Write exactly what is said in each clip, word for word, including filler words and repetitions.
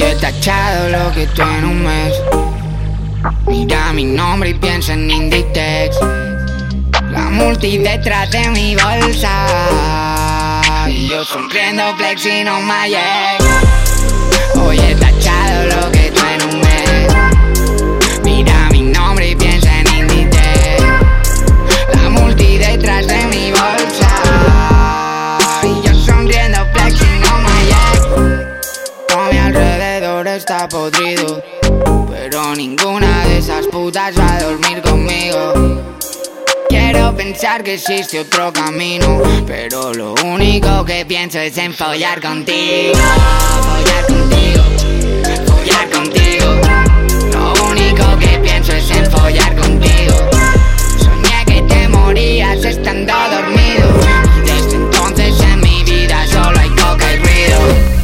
Hoy he tachado lo que tú en un mes. Mira mi nombre y piensa en Inditex. La multi detrás de mi bolsa y yo sonriendo flex y no my ex. Hoy he tachado lo que tú en un mes. Mira mi nombre y piensa en Inditex. La multi detrás de mi bolsa y yo sonriendo flex y no my ex. Todo mi alrededor está podrido, pero ninguna de esas putas va a dormir conmigo. Quiero pensar que existe otro camino, pero lo único que pienso es en follar contigo. Follar contigo, follar contigo. Lo único que pienso es en follar contigo. Soñé que te morías estando dormido, y desde entonces en mi vida solo hay coca y ruido.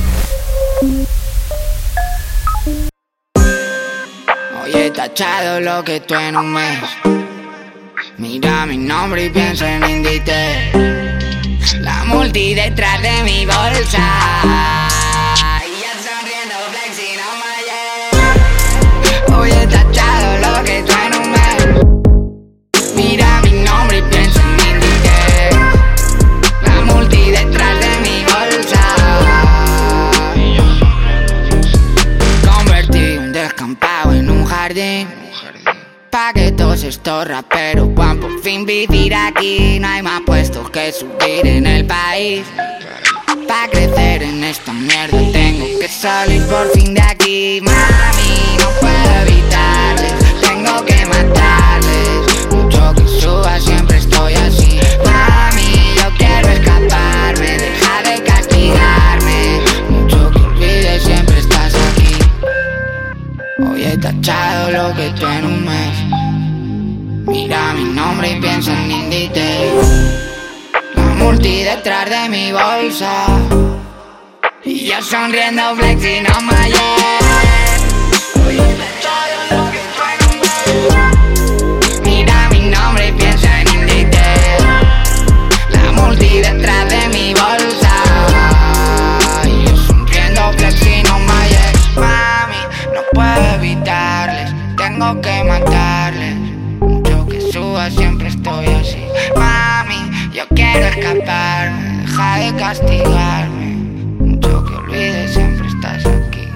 Hoy he tachado lo que tú en un mes. Mira mi nombre y piensa en Inditex. La multi detrás de mi bolsa y ya sonriendo flex y no my ex. Hoy he tachado lo que tú en un mes. Mira mi nombre y piensa en Inditex. La multi detrás de mi bolsa y yo sonriendo. Convertí un descampado en un jardín, pa' que todos estos raperos puedan por fin vivir aquí. No hay más puestos que subir en el país. Pa' crecer en esta mierda tengo que salir por fin de aquí. Mami, no puedo evitarles, tengo que matarles. Mucho que suba siempre estoy así. Mami, yo quiero escaparme, deja de castigarme. Mucho que olvides siempre estás aquí. Hoy he tachado lo que tú en un mes. Mira mi nombre y piensa en Inditex. La multi detrás de mi bolsa y yo sonriendo flex y no my ex. Hoy he tachado lo que tú en un mes. Mira mi nombre y piensa en Inditex. La multi detrás de mi bolsa y yo sonriendo flex y no my ex. Mami, no puedo evitarles, tengo que matarles. Siempre estoy así. Mami, yo quiero escaparme, deja de castigarme. Mucho que olvides, siempre estás aquí.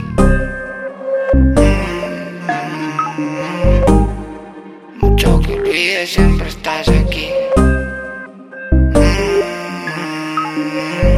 Mm-hmm. Mucho que olvides, siempre estás aquí. Mm-hmm.